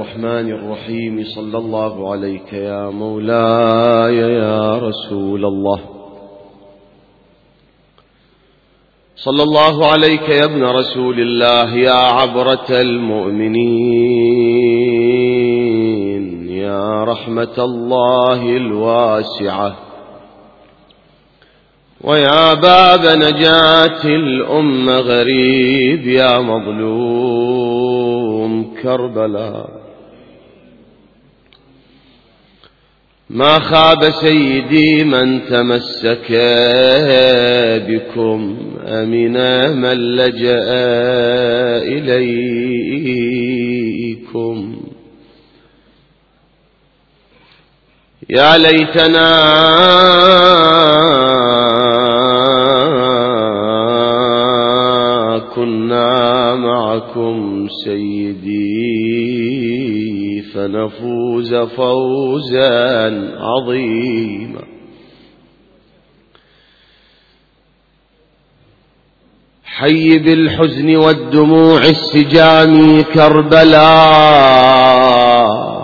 الرحمن الرحيم. صلى الله عليك يا مولاي يا رسول الله. صلى الله عليك يا ابن رسول الله يا عبرة المؤمنين يا رحمة الله الواسعة ويا باب نجاة الأمة غريب يا مظلوم كربلاء. ما خاب سيدي من تمسك بكم أمنا من لجأ إليكم. يا ليتنا كنا معكم سيدي فنفوز فوزا عظيما. حي بالحزن والدموع السجام كربلاء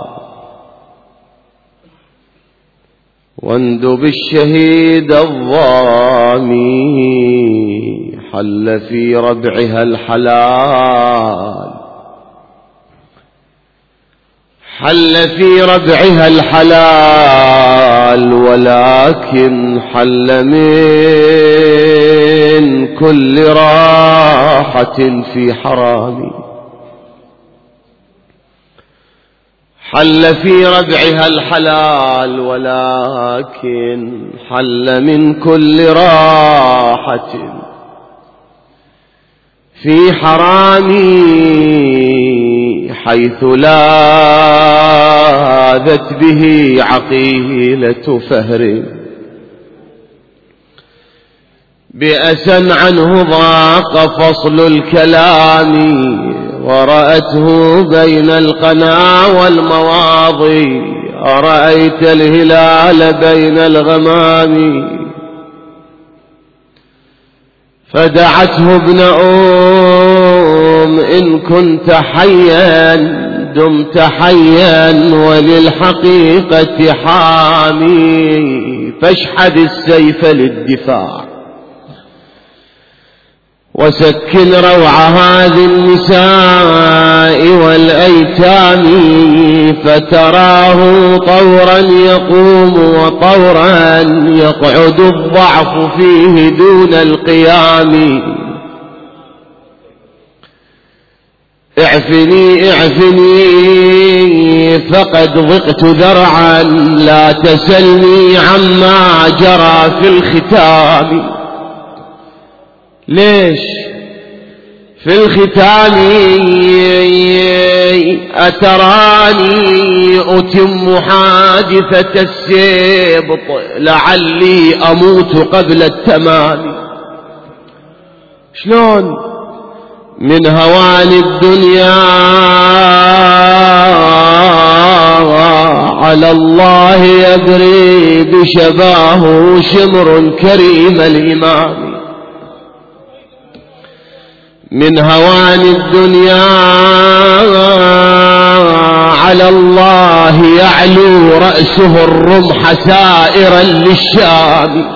واندب الشهيد الظامي حل في ربعها الحلال. حل في ربعها الحلال ولكن حل من كل راحة في حرام. حل في ربعها الحلال ولكن حل من كل راحة في حرامي حيث لاذت به عقيلة فهر بأسا عنه ضاق فصل الكلام ورأته بين القنا والمواضي أرأيت الهلال بين الغمام. فدعته ابن إن كنت حيا دمت حيا وللحقيقة حامي فاشحذ السيف للدفاع وسكن روع هذه النساء والأيتام. فتراه طورا يقوم وطورا يقعد الضعف فيه دون القيام. اعفني اعفني فقد ضقت ذرعا لا تسلني عما جرى في الختام. ليش في الختام أتراني أتم حادثة السبط لعلي أموت قبل التمام. شلون من هوان الدنيا على الله يبري بشباه شمر كريم الإمام. من هوان الدنيا على الله يعلو رأسه الرمح سائرا للشام.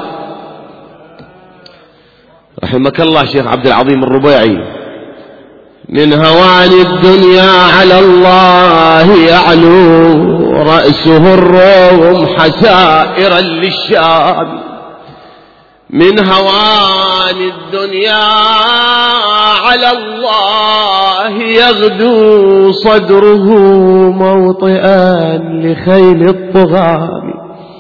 رحمك الله شيخ عبد العظيم الربيعي. من هوان الدنيا على الله يعلو رأسه الرمح سائرا للشام. من هوان الدنيا على الله يغدو صدره موطئا لخيل الطغام.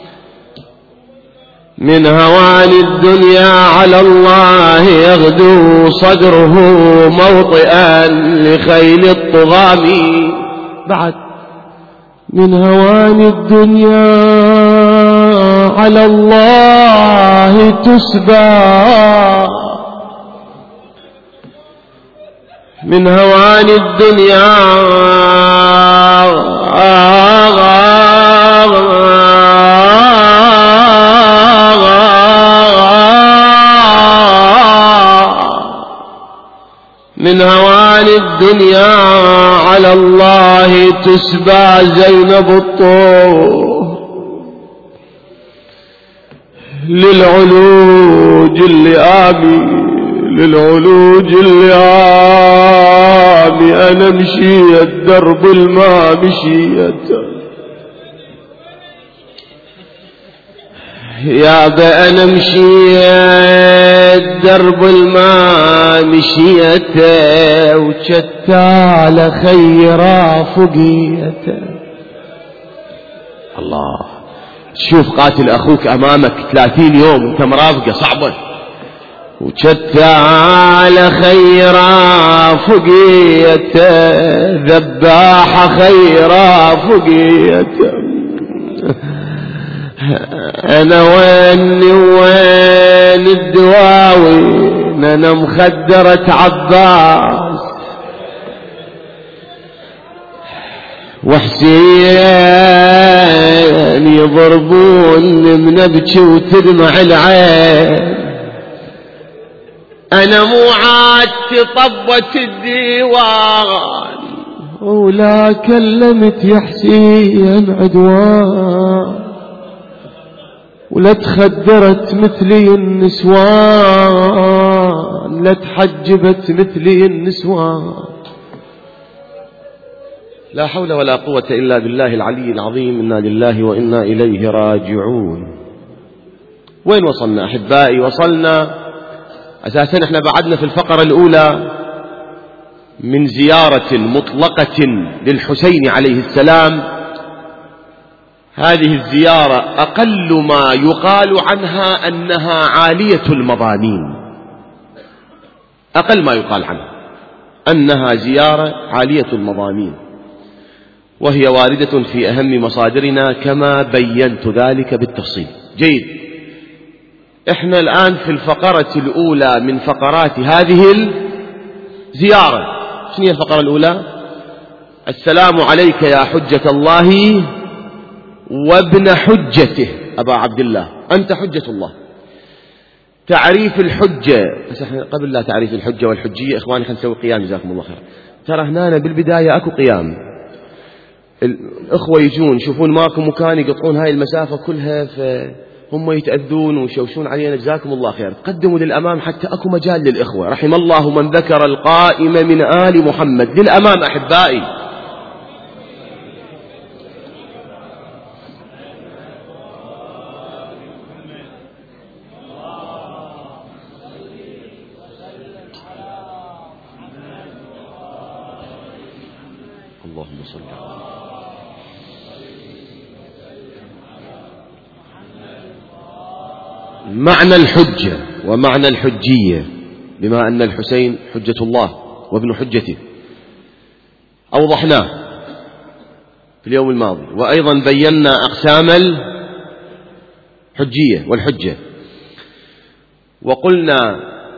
من هوان الدنيا على الله يغدو صدره موطئا لخيل الطغام. بعد من هوان الدنيا على الله تسبى. من هوان الدنيا من هوان الدنيا على الله تسبى زينب الطور للعلوج اللئامي أنا مشيت درب الما مشيت يا أنا مشيت درب الما مشيت وشتى على خيرا فقيت. الله، تشوف قاتل أخوك أمامك 30 يوم أنت مرافقة صعبة، وشتى على خيرا فقيت ذباح خيرا فقيت. أنا وين الدواوين أنا مخدرة عباس وحسين يضربون من ابكي وتدمع العين. أنا مو عاد طبت الديوان ولا كلمت يا حسين عدوان ولا تخدرت مثلي النسوان لا تحجبت مثلي النسوان. لا حول ولا قوة إلا بالله العلي العظيم. إنا لله وإنا إليه راجعون. وين وصلنا أحبائي؟ وصلنا أساسا احنا بعدنا في الفقرة الأولى من زيارة مطلقة للحسين عليه السلام. هذه الزيارة أقل ما يقال عنها أنها عالية المضامين، أقل ما يقال عنها أنها زيارة عالية المضامين، وهي واردة في أهم مصادرنا كما بينت ذلك بالتفصيل. جيد، احنا الآن في الفقرة الأولى من فقرات هذه الزيارة. شنو هي الفقرة الأولى؟ السلام عليك يا حجة الله وابن حجته أبا عبد الله، أنت حجة الله. تعريف الحجة، بس احنا قبل لا تعريف الحجة والحجية إخواني خلينا نسوي قيام جزاكم الله خير. ترى هنا بالبداية أكو قيام، الأخوة يجون يشوفون ماكو مكان يقطعون هاي المسافة كلها فهم يتأذون ويشوشون علينا جزاكم الله خير. تقدموا للأمام حتى أكو مجال للإخوة. رحم الله من ذكر القائم من آل محمد. للأمام أحبائي. اللهم صل على معنى الحجة ومعنى الحجية، بما أن الحسين حجة الله وابن حجته أوضحناه في اليوم الماضي، وأيضا بينا أقسام الحجية والحجة، وقلنا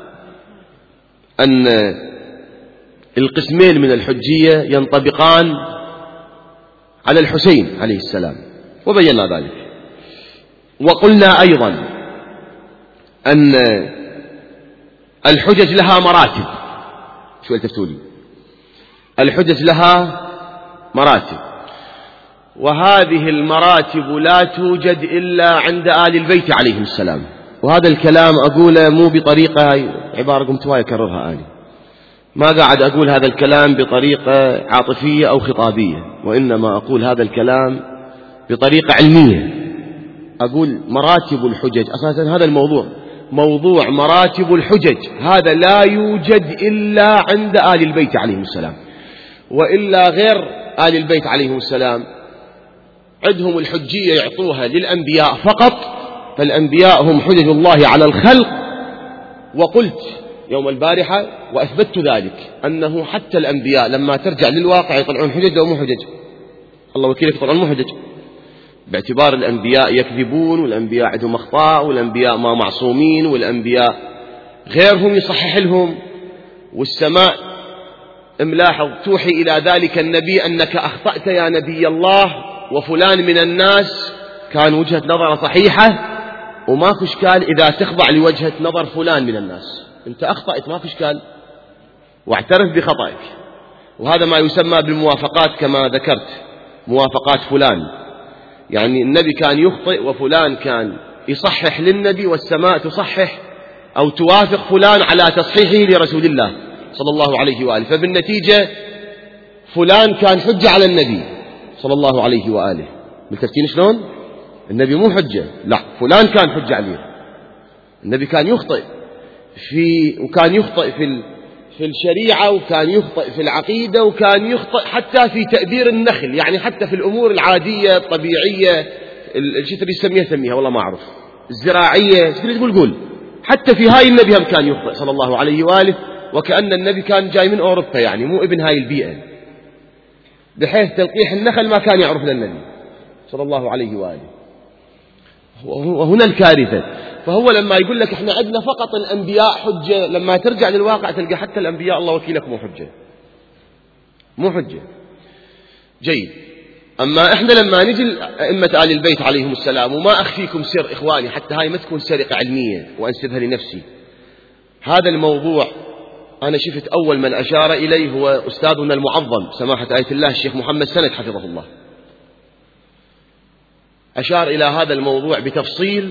أن القسمين من الحجية ينطبقان على الحسين عليه السلام وبينا ذلك. وقلنا أيضا أن الحجج لها مراتب. شو التفتوا لي؟ الحجج لها مراتب، وهذه المراتب لا توجد إلا عند آل البيت عليهم السلام. وهذا الكلام أقوله مو بطريقة عبارة قمت واي أكررها آلي، ما قاعد أقول هذا الكلام بطريقة عاطفية أو خطابية، وإنما أقول هذا الكلام بطريقة علمية. أقول مراتب الحجج، أساسا هذا الموضوع موضوع مراتب الحجج، هذا لا يوجد إلا عند آل البيت عليهم السلام، وإلا غير آل البيت عليهم السلام عندهم الحجية يعطوها للأنبياء فقط، فالأنبياء هم حجج الله على الخلق. وقلت يوم البارحة وأثبتت ذلك أنه حتى الأنبياء لما ترجع للواقع يطلعون حجج أو مو حجج، الله وكيلك يطلعون مو حجج، باعتبار الأنبياء يكذبون، والأنبياء عندهم أخطاء، والأنبياء ما معصومين، والأنبياء غيرهم يصحح لهم، والسماء ملاحظ توحي إلى ذلك النبي أنك أخطأت يا نبي الله، وفلان من الناس كان وجهة نظر صحيحة وماكو إشكال إذا تخضع لوجهة نظر فلان من الناس، أنت أخطأت ماكو إشكال واعترف بخطأك. وهذا ما يسمى بالموافقات كما ذكرت، موافقات فلان، يعني النبي كان يخطئ وفلان كان يصحح للنبي، والسماء تصحح أو توافق فلان على تصحيحه لرسول الله صلى الله عليه وآله. فبالنتيجة فلان كان حجة على النبي صلى الله عليه وآله. ملتفتين شلون؟ النبي مو حجة، لا، فلان كان حجة عليه. النبي كان يخطئ وكان يخطئ في الشريعة، وكان يخطئ في العقيدة، وكان يخطئ حتى في تأبير النخل، يعني حتى في الأمور العادية الطبيعية، الشيء اللي سميها والله ما أعرف، الزراعية، تقول حتى في هاي النبي هم كان يخطئ صلى الله عليه وآله، وكأن النبي كان جاي من أوروبا، يعني مو ابن هاي البيئة، بحيث تلقيح النخل ما كان يعرف للنبي صلى الله عليه وآله. وهنا الكارثة. فهو لما يقول لك احنا عندنا فقط الأنبياء حجة، لما ترجع للواقع تلقى حتى الأنبياء الله وكيلك مو حجة. جيد. أما احنا لما نجي أئمة آل البيت عليهم السلام، وما أخفيكم سر إخواني، حتى هاي ما تكون سرقة علمية وأنسبها لنفسي، هذا الموضوع أنا شفت أول من أشار إليه هو أستاذنا المعظم سماحة آية الله الشيخ محمد سند حفظه الله، أشار إلى هذا الموضوع بتفصيل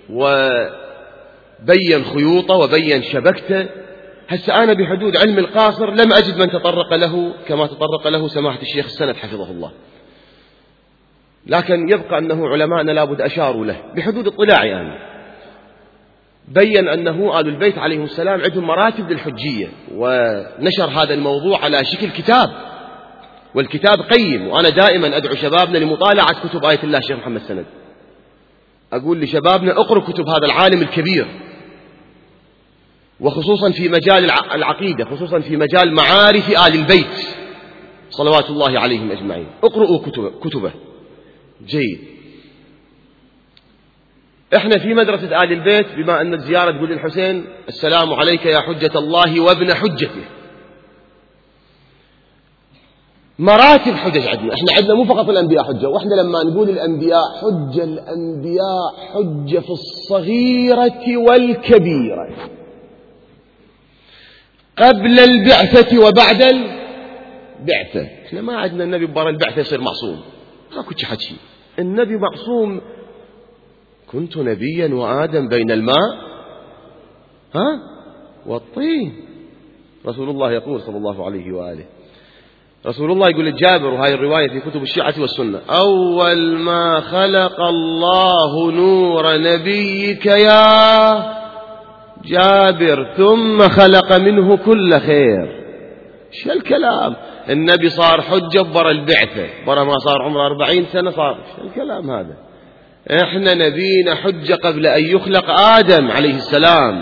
وبين خيوطه وبين شبكته. هسه أنا بحدود علم القاصر لم أجد من تطرق له كما تطرق له سماحة الشيخ السند حفظه الله، لكن يبقى أنه علماءنا لابد أشاروا له بحدود اطلاعي يعني. بين أنه آل البيت عليهم السلام عندهم مراتب للحجية، ونشر هذا الموضوع على شكل كتاب، والكتاب قيم. وأنا دائما أدعو شبابنا لمطالعة كتب آية الله الشيخ محمد سند، أقول لشبابنا اقروا كتب هذا العالم الكبير، وخصوصا في مجال العقيدة، خصوصا في مجال معارف آل البيت صلوات الله عليهم أجمعين، اقرؤوا كتبه. جيد. احنا في مدرسة آل البيت بما أن الزيارة تقول للحسين السلام عليك يا حجة الله وابن حجته، مراتب حجج عندنا. احنا عندنا مو فقط الأنبياء حجة، واحنا لما نقول الأنبياء حجة، الأنبياء حجة في الصغيرة والكبيرة، قبل البعثة وبعد البعثة. احنا ما عندنا النبي برا البعثة يصير معصوم، ماكو شي حكي، النبي معصوم. كنت نبيا وآدم بين الماء والطين. رسول الله يقول صلى الله عليه وآله، رسول الله يقول لجابر، وهذه الرواية في كتب الشيعة والسنة، أول ما خلق الله نور نبيك يا جابر ثم خلق منه كل خير. شو الكلام؟ النبي صار حجة برا البعثة، برا ما صار عمره 40 سنة صار. شو الكلام هذا؟ احنا نبينا حجة قبل أن يخلق آدم عليه السلام،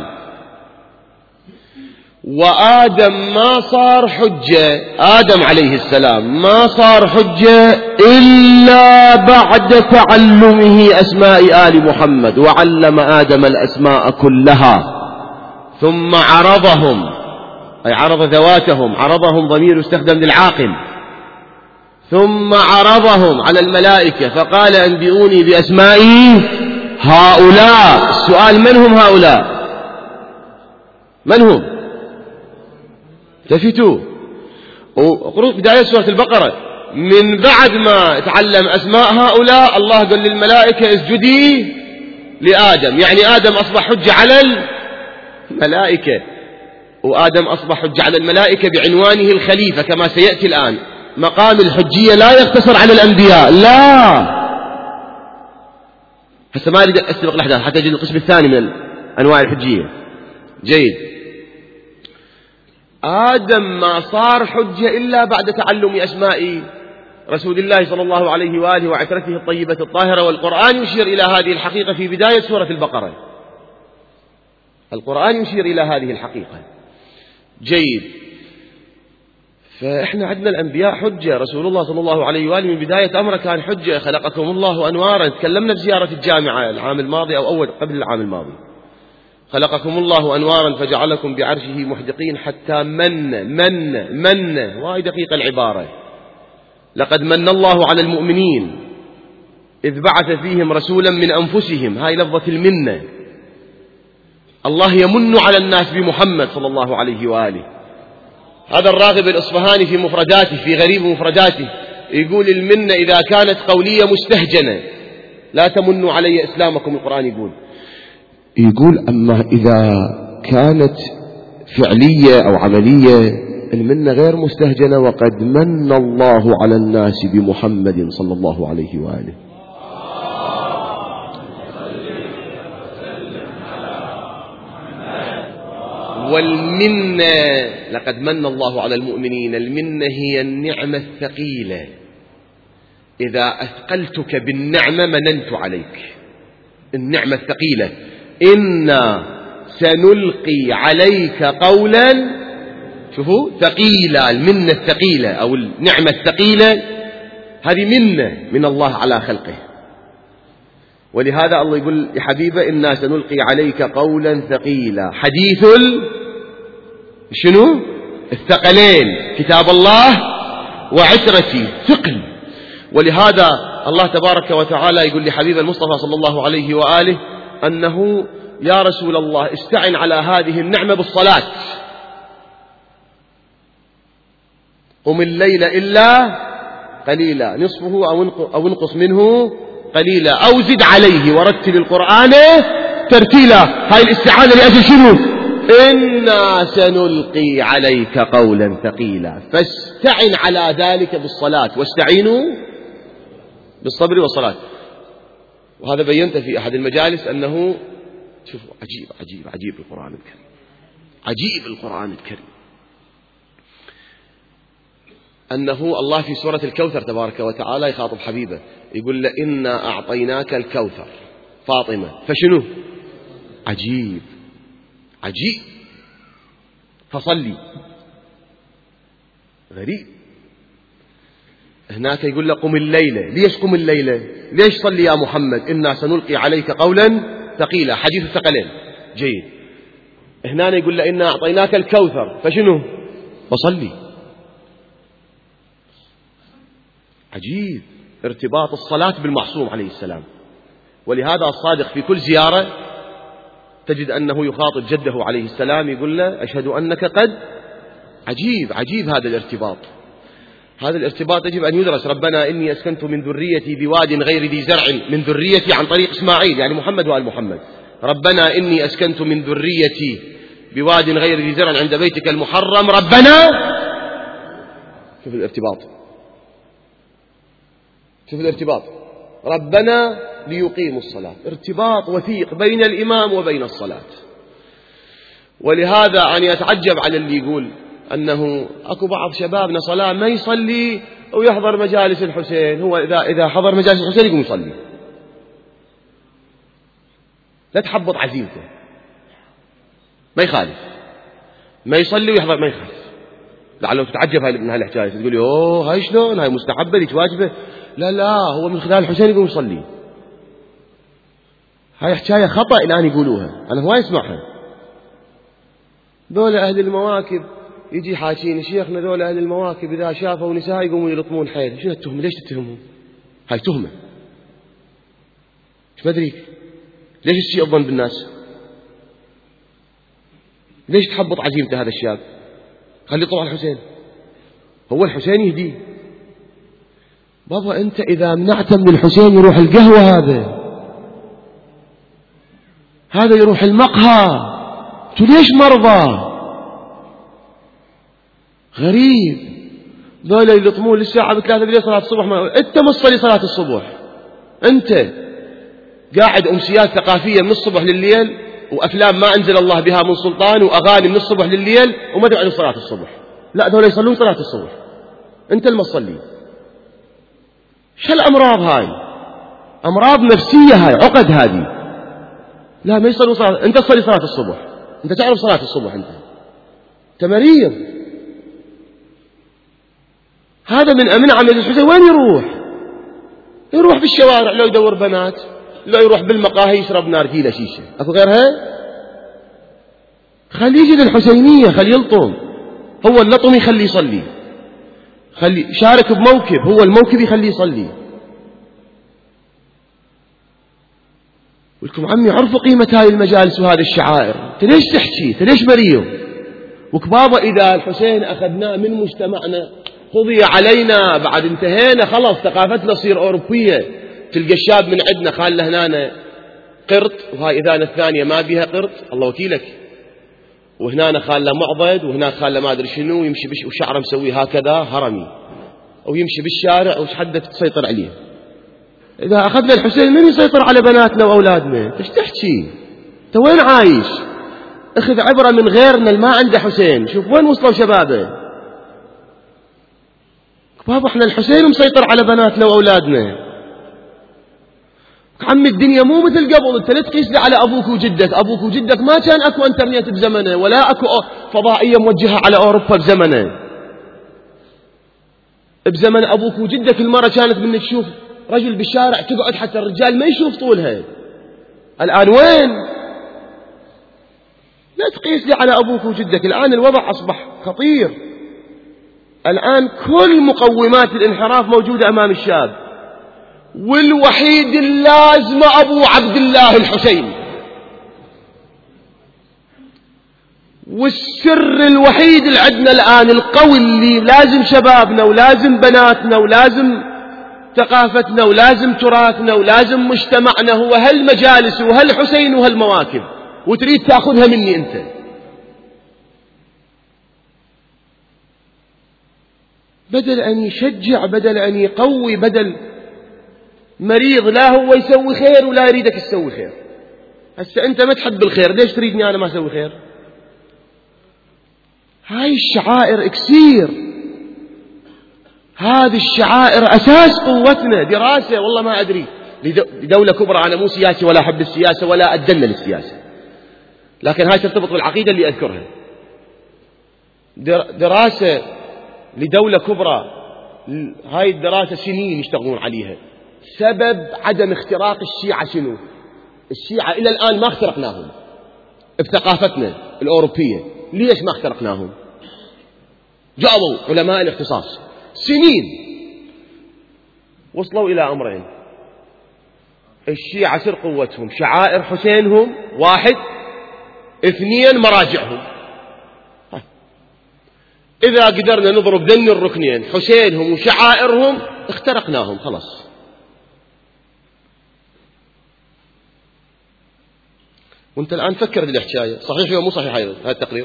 وآدم ما صار حجة، آدم عليه السلام ما صار حجة إلا بعد تعلمه أسماء آل محمد، وعلم آدم الأسماء كلها ثم عرضهم، أي عرض ذواتهم، عرضهم ضمير استخدم للعاقل، ثم عرضهم على الملائكة فقال أنبئوني بأسماء هؤلاء. السؤال من هم هؤلاء؟ من هم؟ التفتوا وقروا بداية سورة البقرة، من بعد ما تعلم أسماء هؤلاء الله قال للملائكة اسجدي لآدم، يعني آدم أصبح حجة على الملائكة، وآدم أصبح حجة على الملائكة بعنوانه الخليفة كما سيأتي الآن. مقام الحجية لا يقتصر على الأنبياء، لا. هسه ما أريد أسبق الأحداث حتى أجد القسم الثاني من أنواع الحجية. جيد. آدم ما صار حجة إلا بعد تعلم أسماء رسول الله صلى الله عليه وآله وعترته الطيبة الطاهرة، والقرآن يشير إلى هذه الحقيقة في بداية سورة البقرة. القرآن يشير إلى هذه الحقيقة. جيد. فإحنا عندنا الأنبياء حجة. رسول الله صلى الله عليه وآله من بداية أمره كان حجة. خلقكم الله أنوارا، تكلمنا في زيارة الجامعة العام الماضي أو قبل العام الماضي. خلقكم الله أنوارا فجعلكم بعرشه محدقين حتى من وايد دقيقة العبارة. لقد من الله على المؤمنين إذ بعث فيهم رسولا من أنفسهم، هاي لفظة المنة. الله يمن على الناس بمحمد صلى الله عليه وآله. هذا الراغب الإصفهاني في مفرداته، في غريب مفرداته، يقول المنة إذا كانت قولية مستهجنة لا تمنوا علي إسلامكم. القرآن يقول أما إذا كانت فعلية أو عملية المنة غير مستهجنة، وقد من الله على الناس بمحمد صلى الله عليه وآله. والمنة لقد من الله على المؤمنين، المنة هي النعمة الثقيلة، إذا أثقلتك بالنعمة مننت عليك. النعمة الثقيلة، إنا سنلقي عليك قولا، شوفوا ثقيلة، المنة الثقيلة أو النعمة الثقيلة هذه منة من الله على خلقه. ولهذا الله يقول يا حبيبة إنا سنلقي عليك قولا ثقيلا، حديث شنو؟ الثقلين، كتاب الله وعترتي، ثقل. ولهذا الله تبارك وتعالى يقول لحبيب المصطفى صلى الله عليه وآله أنه يا رسول الله استعن على هذه النعمة بالصلاة، قم الليل إلا قليلا نصفه أو انقص منه قليلا أو زد عليه ورتل القرآن ترتيلا. هاي الاستعانة لأجل شنو؟ إنا سنلقي عليك قولا ثقيلا، فاستعن على ذلك بالصلاة، واستعينوا بالصبر والصلاة. وهذا بينت في أحد المجالس أنه شوفوا عجيب عجيب عجيب القرآن الكريم، عجيب القرآن الكريم، أنه الله في سورة الكوثر تبارك وتعالى يخاطب حبيبه يقول له إنا أعطيناك الكوثر فاطمة فشنو؟ عجيب عجيب، فصلي. غريب. هناك يقول له قم الليلة، ليش قم الليلة؟ ليش صلي يا محمد؟ إنا سنلقي عليك قولا ثقيلا، حديث الثقلين. جيد. هنا يقول له إنا أعطيناك الكوثر فشنو؟ فصلي. عجيب ارتباط الصلاة بالمعصوم عليه السلام. ولهذا الصادق في كل زيارة تجد أنه يخاطب جده عليه السلام يقول له أشهد أنك قد. عجيب عجيب هذا الارتباط. هذا الارتباط يجب أن يدرس. ربنا إني أسكنت من ذريتي بواد غير ذي زرع، من ذريتي عن طريق إسماعيل يعني محمد وآل محمد. ربنا إني أسكنت من ذريتي بواد غير ذي زرع عند بيتك المحرم ربنا. شوف الارتباط، شوف الارتباط، ربنا ليقيموا الصلاة، ارتباط وثيق بين الإمام وبين الصلاة. ولهذا أن يتعجب على اللي يقول أنه أكو بعض شبابنا صلاة ما يصلي ويحضر مجالس الحسين، هو إذا حضر مجالس الحسين يقوم يصلي. لا تحبط عزيمته، ما يخالف، ما يصلي ويحضر ما يخالف. لعله تتعجب من هالحكاية تقول لي أوه هاي شلون هاي مستحبة ليش واجبة؟ لا لا، هو من خلال الحسين يقوم يصلي. هاي حكاية خطأ الآن يقولوها، أنا هواي اسمعها. ذولا أهل المواكب يجي حاكين شيخنا، ذولا أهل المواكب إذا شافوا نساء يقوموا يلطمون حيل. شنو التهمة؟ ليش تتهمهم؟ هاي تهمة. ايش بدريك؟ ليش تسيء الظن بالناس؟ ليش تحبط عزيمته هذا الشاب؟ خليه يطلع الحسين، هو الحسين يهديه. بابا أنت إذا منعت من الحسين يروح القهوة، هذا يروح المقهى، أنتوا ليش مرضى؟ غريب. ذولا يلطمون للساعة ب3 بالليل صلاة الصبح، أنت ما تصلي صلاة الصبح، أنت قاعد أمسيات ثقافية من الصبح لليل وأفلام ما أنزل الله بها من سلطان وأغاني من الصبح لليل وما تبعد صلاة الصبح. لا، ذولا يصلون صلاة الصبح، أنت اللي ما تصلي. شو الأمراض هاي؟ أمراض نفسية هاي، عقد هذه. لا ما يصلوا صلاة، أنت تصلي صلاة الصبح، أنت تعرف صلاة الصبح، أنت مريض. هذا من عمل الحسين وين يروح؟ يروح في الشوارع، لو يدور بنات، لو يروح بالمقاهي يشرب نارجيلة شيشة، أكو غيرها؟ خليه يجي للحسينية، خليه يلطم، هو اللطم يخليه يصلي، خليه شارك بموكب، هو الموكب يخليه يصلي. ولكم عمي عرفوا قيمة هاي المجالس وهذه الشعائر. انت ليش تحكي؟ انت ليش مريض؟ وكبابا إذا الحسين أخذناه من مجتمعنا قضي علينا، بعد انتهينا خلص، ثقافتنا تصير أوروبية. تلقى الشاب من عندنا خال له هنا قرط، وهاي إذانة الثانية ما بيها قرط، الله وكيلك، وهنا خال له معضد، وهنا خال له ما أدري شنو، يمشي وشعره مسوي هكذا هرمي، أو يمشي بالشارع وش حدك تسيطر عليه. إذا أخذنا الحسين من يسيطر على بناتنا وأولادنا؟ إيش تحكي؟ أنت وين عايش؟ اخذ عبرة من غيرنا اللي ما عنده حسين، شوف وين وصلوا شبابه. بابا احنا الحسين مسيطر على بناتنا وأولادنا. عمي الدنيا مو مثل قبل، انت لا تقيس لي على أبوك وجدك. أبوك وجدك ما كان أكو انترنت بزمنه، ولا أكو فضائية موجهة على أوروبا بزمنه. بزمن أبوك وجدك المرة كانت من تشوف رجل بالشارع تقعد حتى الرجال ما يشوف طولها. الآن وين؟ لا تقيس لي على أبوك وجدك. الآن الوضع أصبح خطير. الآن كل مقومات الانحراف موجودة أمام الشاب، والوحيد اللازم أبو عبد الله الحسين. والسر الوحيد اللي عندنا الآن القوي اللي لازم شبابنا ولازم بناتنا ولازم ثقافتنا ولازم تراثنا ولازم مجتمعنا هو هالمجالس وهالحسين وهالمواكب. وتريد تأخذها مني أنت. بدل أن يشجع، بدل أن يقوي، بدل مريض لا هو يسوي خير ولا يريدك تسوي خير. هسه أنت ما تحب الخير، ليش تريدني أنا ما أسوي خير؟ هاي الشعائر إكسير، هذه الشعائر أساس قوتنا. دراسة والله ما أدري لدولة كبرى، أنا مو سياسي ولا أحب السياسة ولا أدن للسياسة، لكن هاي ترتبط بالعقيدة اللي أذكرها. دراسة لدولة كبرى، هاي الدراسة سنين يشتغلون عليها. سبب عدم اختراق الشيعة شنو؟ الشيعة إلى الآن ما اخترقناهم بثقافتنا الأوروبية. ليش ما اخترقناهم؟ جاوبوا علماء الاختصاص سنين، وصلوا إلى أمرين. الشيعة سر قوتهم شعائر حسينهم، 1، 2 مراجعهم. إذا قدرنا نضرب ذن الركنين حسينهم وشعائرهم اخترقناهم خلاص. وانت الآن فكر بالحكاية، صحيح ولا مو صحيح هذا التقرير؟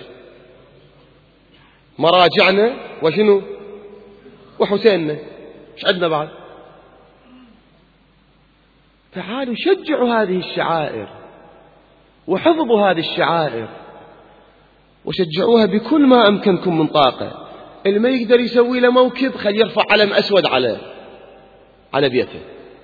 مراجعنا وشنو وحسيننا، ايش عندنا بعد؟ تعالوا شجعوا هذه الشعائر وحفظوا هذه الشعائر وشجعوها بكل ما أمكنكم من طاقة. اللي ما يقدر يسوي له موكب خلي يرفع علم أسود على بيته.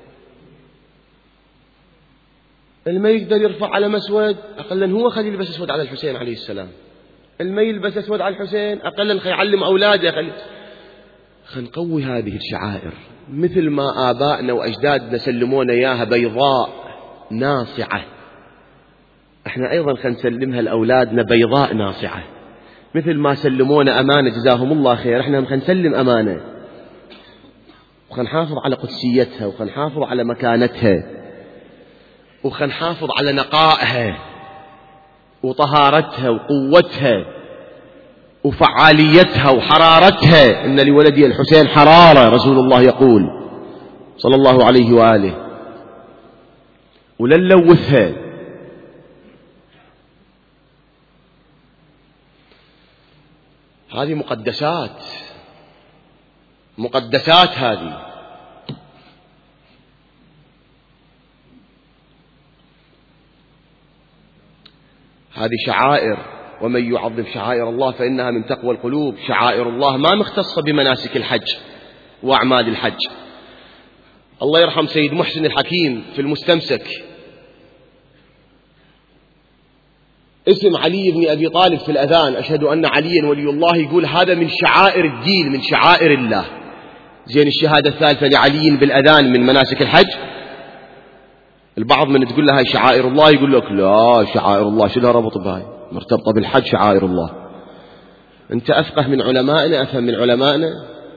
اللي ما يقدر يرفع علم أسود أقلا هو خلي يلبس أسود على الحسين عليه السلام. اللي ما يلبس أسود على الحسين أقلا خلي يعلم أولاده. خلي نقوي هذه الشعائر مثل ما آبائنا وأجدادنا سلمونا إياها بيضاء ناصعة. احنا أيضا خلينا نسلمها لأولادنا بيضاء ناصعة، مثل ما سلمونا أمانة جزاهم الله خير. احنا خلينا نسلم أمانة وخلينا نحافظ على قدسيتها وخلينا نحافظ على مكانتها وخلينا نحافظ على نقائها وطهارتها وقوتها وفعاليتها وحرارتها. إن لولدي الحسين حرارة، رسول الله يقول صلى الله عليه وآله، ولن نلوثها. هذه مقدسات هذه شعائر. ومن يعظم شعائر الله فإنها من تقوى القلوب. شعائر الله ما مختصة بمناسك الحج وأعمال الحج. الله يرحم سيد محسن الحكيم في المستمسك اسم علي بن أبي طالب في الأذان، أشهد أن عليا ولي الله، يقول هذا من شعائر الدين، من شعائر الله. زين الشهادة الثالثة لعلي بالأذان من مناسك الحج. البعض من تقول له هاي شعائر الله يقول لك لا، شعائر الله شو لها ربط بهاي؟ مرتبطة بالحج شعائر الله. أنت أفقه من علمائنا، أفهم من علمائنا؟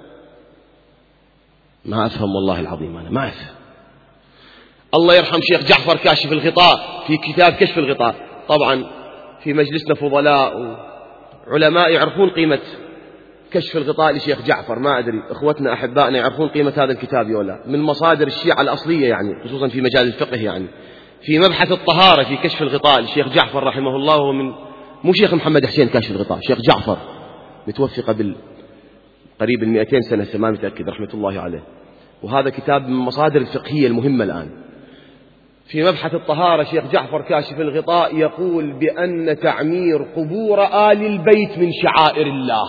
ما أفهم والله العظيم، أنا ما أفهم. الله يرحم شيخ جعفر كاشف الغطاء في كتاب كشف الغطاء، طبعا في مجلسنا فضلاء علماء يعرفون قيمة كشف الغطاء لشيخ جعفر، ما أدري إخوتنا أحبائنا يعرفون قيمة هذا الكتاب ولا، من مصادر الشيعة الأصلية يعني، خصوصا في مجال الفقه يعني، في مبحث الطهارة في كشف الغطاء لشيخ جعفر رحمه الله، وهو من مو شيخ محمد حسين كاشف الغطاء، شيخ جعفر متوفي قبل قريب 200 سنة ما متأكد رحمة الله عليه. وهذا كتاب من المصادر الفقهية المهمة الآن. في مبحث الطهارة شيخ جعفر كاشف الغطاء يقول بأن تعمير قبور آل البيت من شعائر الله،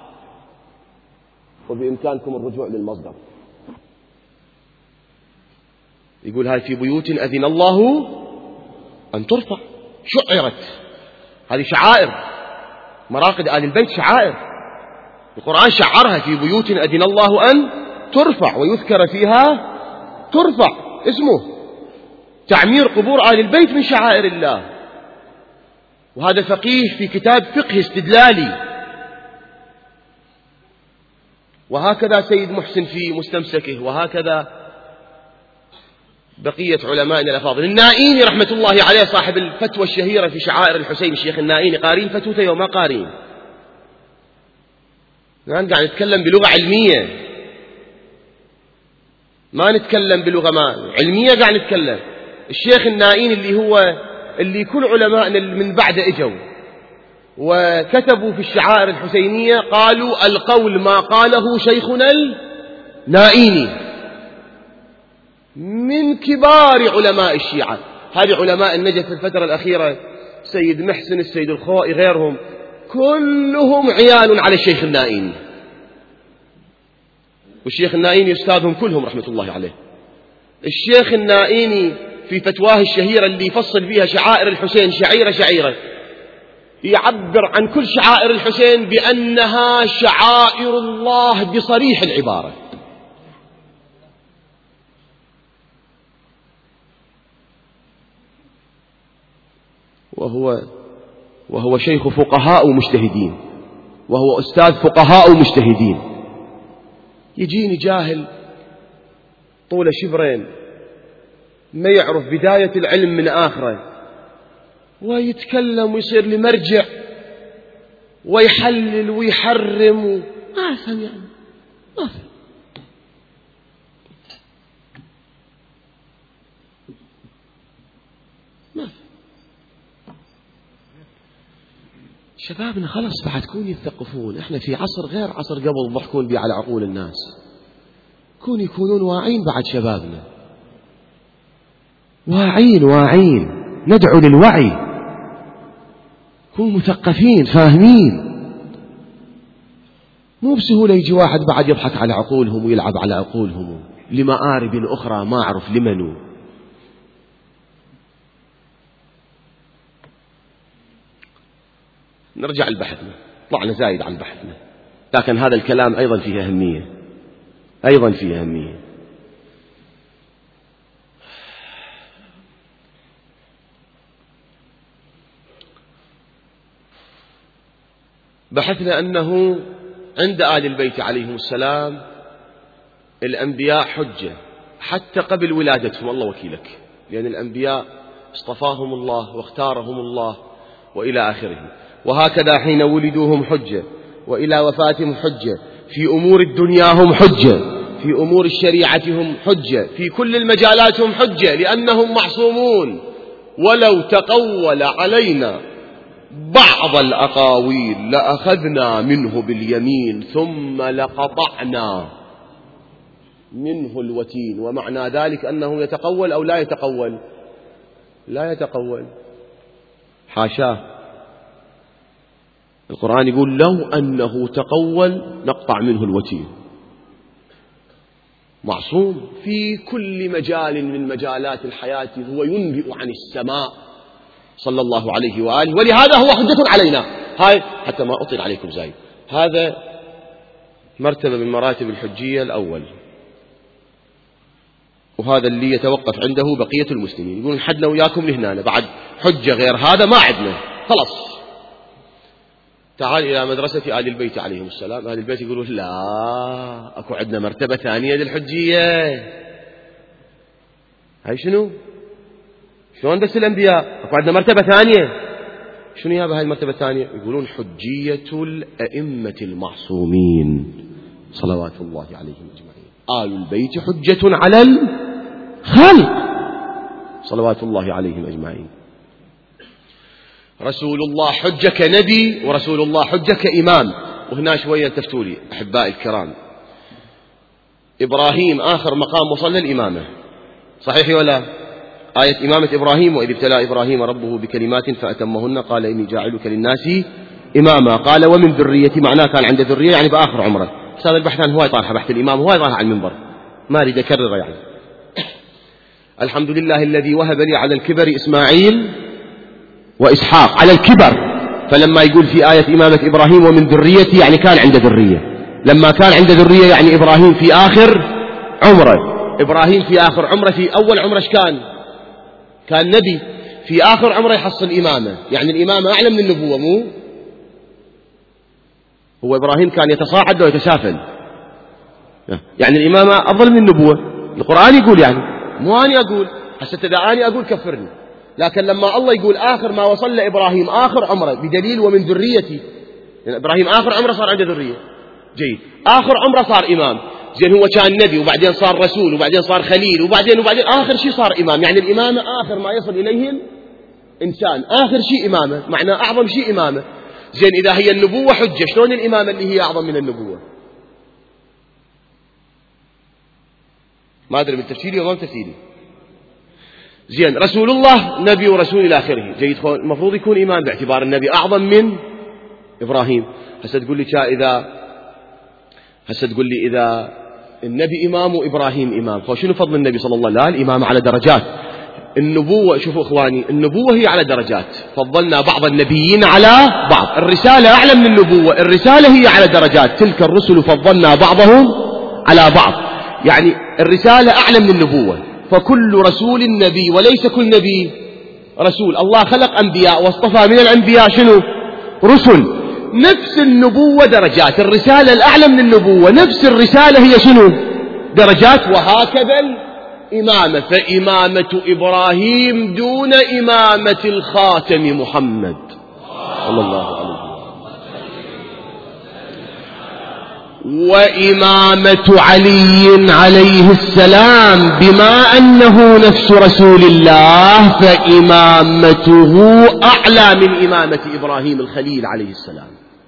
وبإمكانكم الرجوع للمصدر. يقول هاي في بيوت أذن الله أن ترفع، شعرت، هذه شعائر، مراقد آل البيت شعائر، القرآن شعرها في بيوت أذن الله أن ترفع ويذكر فيها ترفع اسمه. تعمير قبور آل البيت من شعائر الله، وهذا فقيه في كتاب فقه استدلالي. وهكذا سيد محسن في مستمسكه، وهكذا بقية علمائنا الأفاضل. النائيني رحمة الله عليه صاحب الفتوى الشهيرة في شعائر الحسين، الشيخ النائيني، قارين فتوته يوم ما قارين، قاعد نتكلم بلغة علمية، ما نتكلم بلغة ما علمية، قاعد نتكلم. الشيخ النائيني اللي كل علمائنا من بعد اجوا وكتبوا في الشعائر الحسينية قالوا القول ما قاله شيخنا النائيني، من كبار علماء الشيعة. هذه علماء النجف في الفترة الأخيرة، السيد محسن، السيد الخوئي، غيرهم، كلهم عيال على الشيخ النائيني، والشيخ النائيني أستاذهم كلهم رحمة الله عليه. الشيخ النائيني في فتواه الشهيرة اللي يفصل فيها شعائر الحسين شعيرة شعيرة، يعبر عن كل شعائر الحسين بأنها شعائر الله بصريح العبارة. وهو شيخ فقهاء ومجتهدين، وهو أستاذ فقهاء ومجتهدين. يجيني جاهل طول شبرين ما يعرف بداية العلم من آخره، ويتكلم ويصير لمرجع ويحلل ويحرم ما أفهم يعني، ما أفهم. شبابنا خلص بعد كون يثقفون. احنا في عصر غير عصر قبل ضحكون بيه على عقول الناس، يكونون واعين بعد شبابنا، واعين ندعو للوعي، كونوا مثقفين فاهمين. مو بسهولة يجي واحد بعد يضحك على عقولهم ويلعب على عقولهم لمآرب أخرى ما أعرف لمنه. نرجع لبحثنا، طلعنا زايد عن بحثنا، لكن هذا الكلام أيضا فيه أهمية. بحثنا أنه عند آل البيت عليهم السلام الأنبياء حجة حتى قبل ولادتهم، الله وكيلك، لأن الأنبياء اصطفاهم الله واختارهم الله وإلى آخره. وهكذا حين ولدوا هم حجة، وإلى وفاتهم حجة، في أمور الدنيا هم حجة، في أمور الشريعة هم حجة، في كل المجالات هم حجة، لأنهم معصومون. ولو تقول علينا بعض الأقاويل لأخذنا منه باليمين ثم لقطعنا منه الوتين. ومعنى ذلك أنه يتقول أو لا يتقول؟ لا يتقول، حاشاه. القرآن يقول لو أنه تقول نقطع منه الوتين. معصوم في كل مجال من مجالات الحياة، هو ينبئ عن السماء صلى الله عليه وآله، ولهذا هو حجة علينا. هاي حتى ما أطيل عليكم زايد، هذا مرتبة من مراتب الحجية الأول، وهذا اللي يتوقف عنده بقية المسلمين. يقولون حدنا وياكم لهنا، بعد حجة غير هذا ما عندنا خلص. تعال إلى مدرسة آل البيت عليهم السلام، آل البيت يقولون لا، أكو عندنا مرتبة ثانية للحجية. هاي شنو؟ شلون بس الأنبياء؟ أكو عندنا مرتبة ثانية. شنو هي بهذه المرتبة الثانية؟ يقولون حجية الأئمة المعصومين صلوات الله عليهم أجمعين. آل البيت حجة على الخلق صلوات الله عليهم أجمعين. رسول الله حجة كنبي، ورسول الله حجة كإمام. وهنا شوية تفتولي أحبائي الكرام، إبراهيم آخر مقام وصل للإمامة، صحيح ولا؟ آية إمامة إبراهيم: وإذ ابتلى إبراهيم ربه بكلمات فأتمهن قال إني جاعلك للناس إماما قال ومن ذريتي، معناه كان عنده ذرية يعني بآخر عمره. بس هذا البحث عنه هواي طارحة، بحث الإمام هواي طارحة على المنبر، ما أريد أكرره يعني. الحمد لله الذي وهب لي على الكبر إسماعيل وإسحاق، على الكبر. فلما يقول في آية إمامة إبراهيم ومن ذريتي يعني كان عنده ذرية، لما كان عنده ذرية يعني إبراهيم في آخر عمره. إبراهيم في آخر عمره، في أول عمره كان نبي، في آخر عمره يحصل إمامة، يعني الإمامة أعلى من النبوة. مو هو إبراهيم كان يتصاعد ويتسافل، يعني الإمامة أفضل من النبوة. القرآن يقول يعني، مو أنا أقول. حتى إذا أنا أقول كفرني، لكن لما الله يقول آخر ما وصل لإبراهيم آخر عمره بدليل ومن ذريتي، يعني إبراهيم آخر عمره صار عنده ذرية. جيد، آخر عمره صار إمام. زين، هو كان نبي وبعدين صار رسول وبعدين صار خليل وبعدين آخر شيء صار إمام. يعني الإمامة آخر ما يصل إليه الإنسان، آخر شيء إمامة، معناه أعظم شيء إمامة. زين، إذا هي النبوة حجة، شلون الإمامة اللي هي أعظم من النبوة؟ ما أدري من تفسيري وما من تفسيري. زين، رسول الله نبي ورسول إلى آخره. جيد، المفروض يكون إمام باعتبار النبي أعظم من إبراهيم. هسه تقول لي إذا النبي إمام وإبراهيم إمام، فشنو فضل النبي صلى الله عليه وسلم؟ لا، الإمام على درجات. النبوة، شوفوا إخواني، النبوة هي على درجات، فضلنا بعض النبيين على بعض. الرسالة أعلى من النبوة، الرسالة هي على درجات. تلك الرسل فضلنا بعضهم على بعض، يعني الرسالة أعلى من النبوة. فكل رسول نبي، وليس كل نبي رسول. الله خلق أنبياء واصطفى من الأنبياء شنو؟ رسل. نفس النبوة درجات، الرسالة الأعلى من النبوة، نفس الرسالة هي شنو؟ درجات. وهكذا الإمامة، فإمامة إبراهيم دون إمامة الخاتم محمد صلى الله عليه وسلم. وإمامة علي عليه السلام بما أنه نفس رسول الله فإمامته أعلى من إمامة إبراهيم الخليل عليه السلام،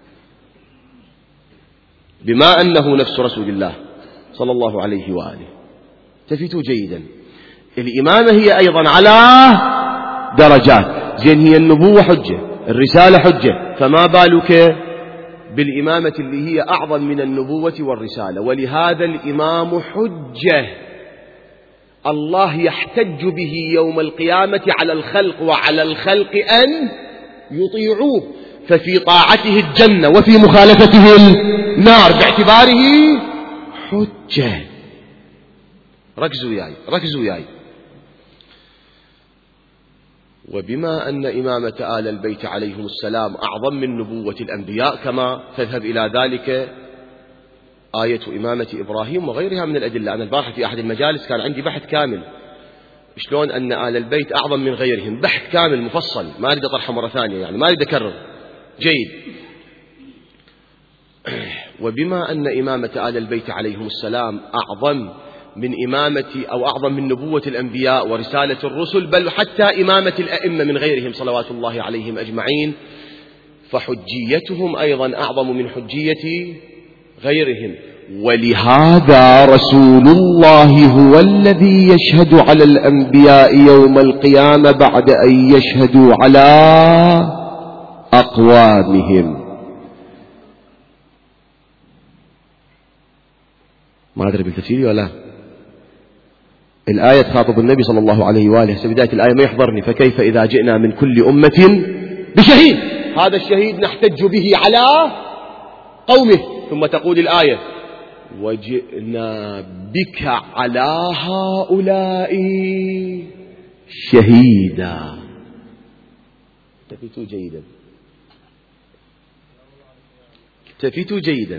بما أنه نفس رسول الله صلى الله عليه وآله. تفتوا جيدا، الإمامة هي أيضا على درجات. زين، هي النبوة حجة، الرسالة حجة، فما بالك بالإمامة اللي هي أعظم من النبوة والرسالة. ولهذا الإمام حجة، الله يحتج به يوم القيامة على الخلق، وعلى الخلق أن يطيعوه، ففي طاعته الجنة وفي مخالفته النار باعتباره حجة. ركزوا وياي. وبما أن إمامة آل البيت عليهم السلام أعظم من نبوة الأنبياء، كما تذهب إلى ذلك آية إمامة إبراهيم وغيرها من الأدلة. أنا البارحة في أحد المجالس كان عندي بحث كامل شلون أن آل البيت أعظم من غيرهم، بحث كامل مفصل، ما أريد أطرحه مرة ثانية، يعني ما أريد أكرر. جيد. وبما أن إمامة آل البيت عليهم السلام أعظم من إمامة أو أعظم من نبوة الأنبياء ورسالة الرسل، بل حتى إمامة الأئمة من غيرهم صلوات الله عليهم أجمعين، فحجيتهم أيضا أعظم من حجية غيرهم. ولهذا رسول الله هو الذي يشهد على الأنبياء يوم القيامة بعد أن يشهدوا على أقوامهم. ما أدري بالتفسير ولا الآية تخاطب النبي صلى الله عليه وآله. بداية الآية ما يحضرني، فكيف إذا جئنا من كل أمة بشهيد، هذا الشهيد نحتج به على قومه. ثم تقول الآية وجئنا بك على هؤلاء شهيدا. التفتوا جيدا.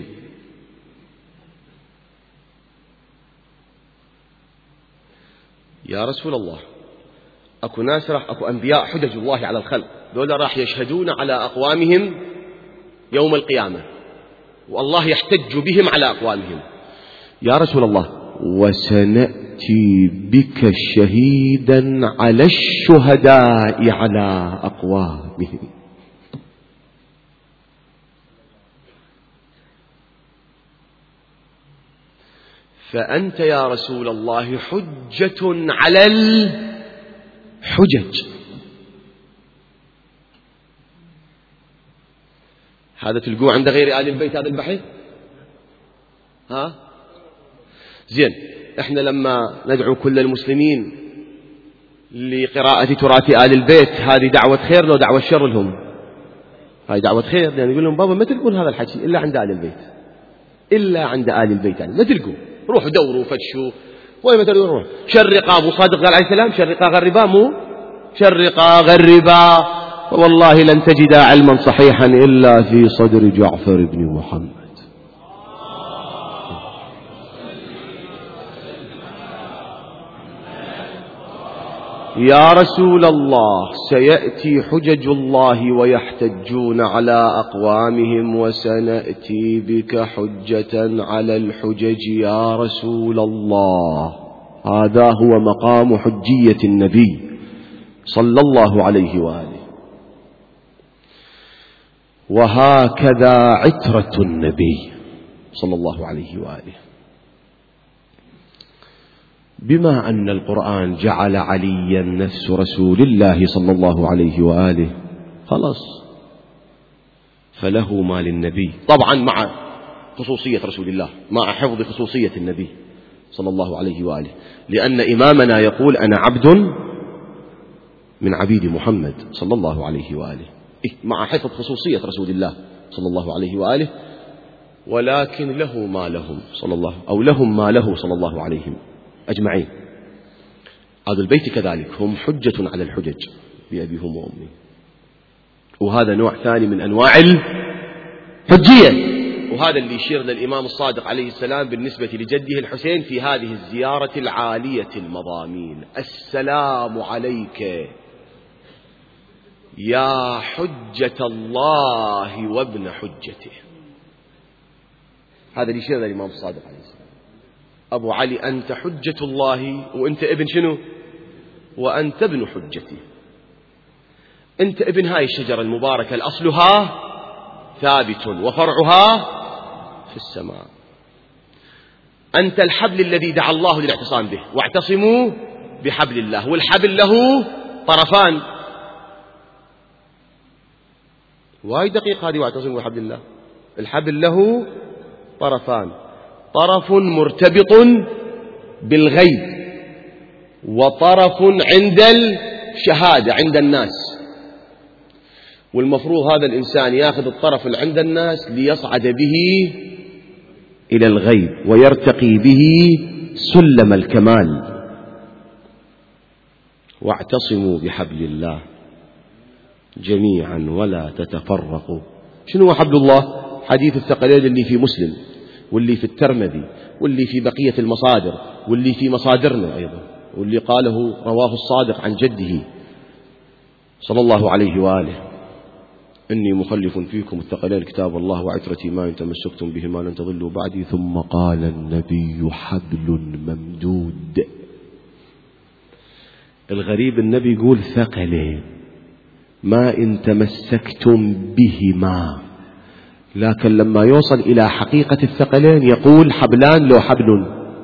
يا رسول الله، أكو ناس أكو أنبياء حجج الله على الخلق، ذولا راح يشهدون على أقوامهم يوم القيامة، والله يحتج بهم على أقوامهم. يا رسول الله وسنأتي بك شهيدا على الشهداء على أقوامهم. فأنت يا رسول الله حجة على الحجج. هذا تلقوه عند غير آل البيت هذا البحث؟ ها؟ زين، احنا لما ندعو كل المسلمين لقراءة تراث آل البيت هذه دعوة خير لو دعوة شر لهم؟ هذه دعوة خير، يعني يقول لهم بابا ما تلقون هذا الحكي إلا عند آل البيت، إلا عند آل البيت، يعني ما تلقوا، روحوا دوروا فتشوا وين ما تلقوا روح. شرقا أبو صادق قال عليه السلام شرقا غربا، مو شرقا غربا، والله لن تجد علما صحيحا إلا في صدر جعفر بن محمد. يا رسول الله سيأتي حجج الله ويحتجون على أقوامهم وسنأتي بك حجة على الحجج يا رسول الله. هذا هو مقام حجية النبي صلى الله عليه وآله. وهكذا عترة النبي صلى الله عليه وآله. بما أن القرآن جعل عليا نفس رسول الله صلى الله عليه وآله، خلاص فله ما للنبي، طبعا مع خصوصية رسول الله، مع حفظ خصوصية النبي صلى الله عليه وآله، لأن إمامنا يقول أنا عبد من عبيد محمد صلى الله عليه وآله، مع حفظ خصوصية رسول الله صلى الله عليه وآله، ولكن له ما لهم صلى الله، أو لهم ما له صلى الله عليهم أجمعين. هذا البيت كذلك هم حجة على الحجج بأبيهم وأمي. وهذا نوع ثاني من أنواع الحجية، وهذا اللي يشير للإمام الصادق عليه السلام بالنسبة لجده الحسين في هذه الزيارة العالية المضامين: السلام عليك يا حجة الله وابن حجته. هذا اللي يشير للإمام الصادق عليه السلام: أبو علي أنت حجة الله، وأنت ابن شنو؟ وأنت ابن حجتي. أنت ابن هاي الشجرة المباركة الأصلها ثابت وفرعها في السماء. أنت الحبل الذي دعا الله للاعتصام به، واعتصموا بحبل الله، والحبل له طرفان. وايد دقيق هذه، واعتصموا بحبل الله. الحبل له طرفان، طرف مرتبط بالغيب، وطرف عند الشهادة عند الناس. والمفروض هذا الإنسان يأخذ الطرف اللي عند الناس ليصعد به إلى الغيب ويرتقي به سلم الكمال. واعتصموا بحبل الله جميعا ولا تتفرقوا. شنو هو حبل الله؟ حديث الثقلين اللي في مسلم، واللي في الترمذي، واللي في بقية المصادر، واللي في مصادرنا أيضا، واللي قاله رواه الصادق عن جده صلى الله عليه وآله: إني مخلف فيكم الثقلين كتاب الله وعترتي ما إن تمسكتم بهما لن تضلوا بعدي. ثم قال النبي: حبل ممدود. الغريب النبي يقول ثقلين ما إن تمسكتم بهما، لكن لما يوصل إلى حقيقة الثقلين يقول حبلان لو حبل،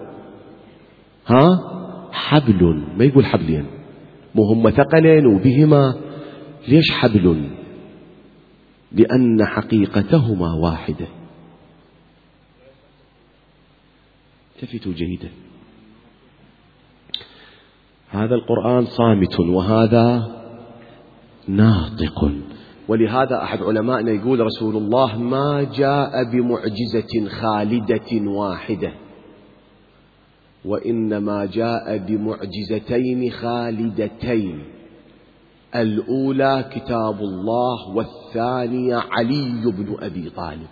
حبل، ما يقول حبلين. مهم ثقلين وبهما، ليش حبل؟ لأن حقيقتهما واحدة. التفتوا جيدا، هذا القرآن صامت وهذا ناطق. ولهذا أحد علمائنا يقول: رسول الله ما جاء بمعجزة خالدة واحدة، وإنما جاء بمعجزتين خالدتين: الأولى كتاب الله، والثانية علي بن أبي طالب.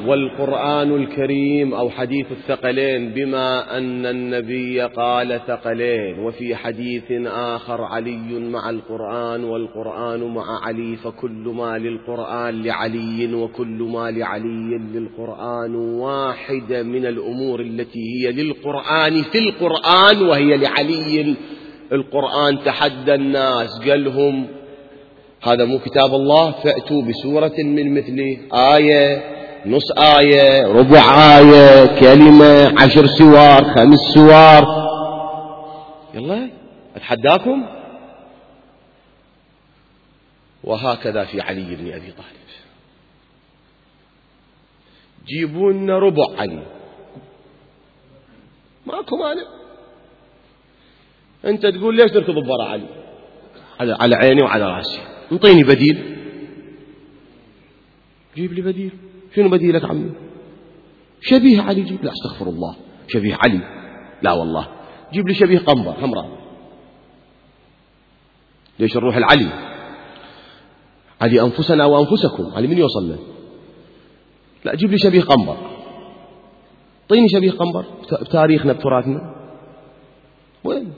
والقرآن الكريم أو حديث الثقلين بما أن النبي قال ثقلين، وفي حديث آخر علي مع القرآن والقرآن مع علي، فكل ما للقرآن لعلي وكل ما لعلي للقرآن، واحدة من الأمور التي هي للقرآن في القرآن وهي لعلي. القرآن تحدى الناس قال لهم هذا مو كتاب الله، فأتوا بسورة من مثله، آية، نص آية، ربع آية، كلمة، 10 سوار، 5 سوار، يلا أتحداكم. وهكذا في علي بن أبي طالب، جيبوا لنا ربع علي، ماكو مانع. أنت تقول ليش تركض برا علي؟ على عيني وعلى راسي، انطيني بديل، جيب لي بديل. شنو بديلك عمي؟ شبيه علي جيب. لا استغفر الله، شبيه علي لا والله، جيب لي شبيه قنبر حمراء. ليش نروح العلي؟ علي أنفسنا وأنفسكم، علي من يوصل له؟ لا جيب لي شبيه قنبر، طيني شبيه قنبر بتاريخنا بتراثنا. وين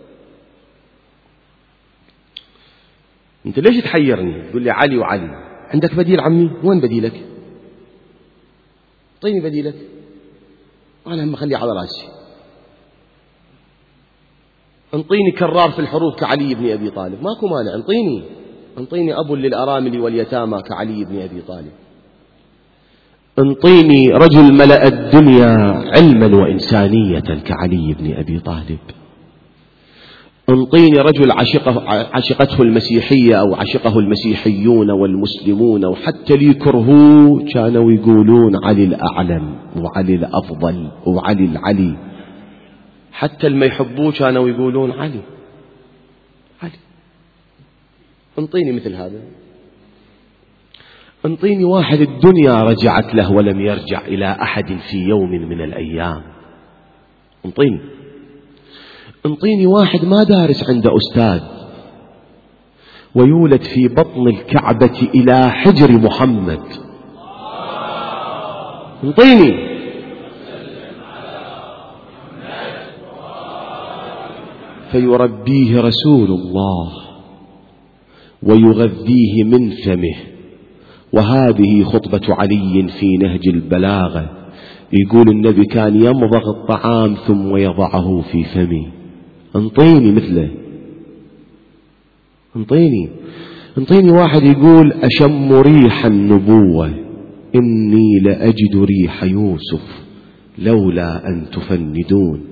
أنت ليش تحيرني؟ تقول لي علي وعلي، عندك بديل عمي؟ وين بديلك؟ طيني بديلك، أنا هم أخليه على رأسي. انطيني كرار في الحروب كعلي بن أبي طالب، ماكو مانع، انطيني أب للأرامل واليتامى كعلي بن أبي طالب. انطيني رجل ملأ الدنيا علما وإنسانية كعلي بن أبي طالب. انطيني رجل عشقته المسيحية أو عشقه المسيحيون والمسلمون، وحتى لي كرهوه كانوا يقولون علي الأعلم وعلي الأفضل وعلي العلي، حتى اللي ما يحبوه كانوا يقولون علي. انطيني مثل هذا. انطيني واحد الدنيا رجعت له ولم يرجع إلى أحد في يوم من الأيام. انطيني واحد ما دارس عنده أستاذ ويولد في بطن الكعبة إلى حجر محمد. انطيني فيربيه رسول الله ويغذيه من فمه. وهذه خطبة علي في نهج البلاغة، يقول النبي كان يمضغ الطعام ثم يضعه في فمه. انطيني مثله. انطيني واحد يقول أشم ريح النبوة إني لأجد ريح يوسف لولا أن تفندون.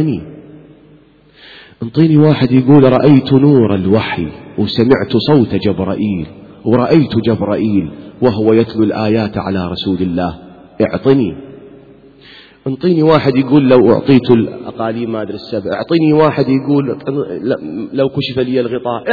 انطيني واحد يقول رأيت نور الوحي وسمعت صوت جبرائيل ورأيت جبرائيل وهو يتلو الآيات على رسول الله. انطيني واحد يقول لو أعطيت الأقاليم ما أدري السبع. اعطيني واحد يقول لو كشف لي الغطاء.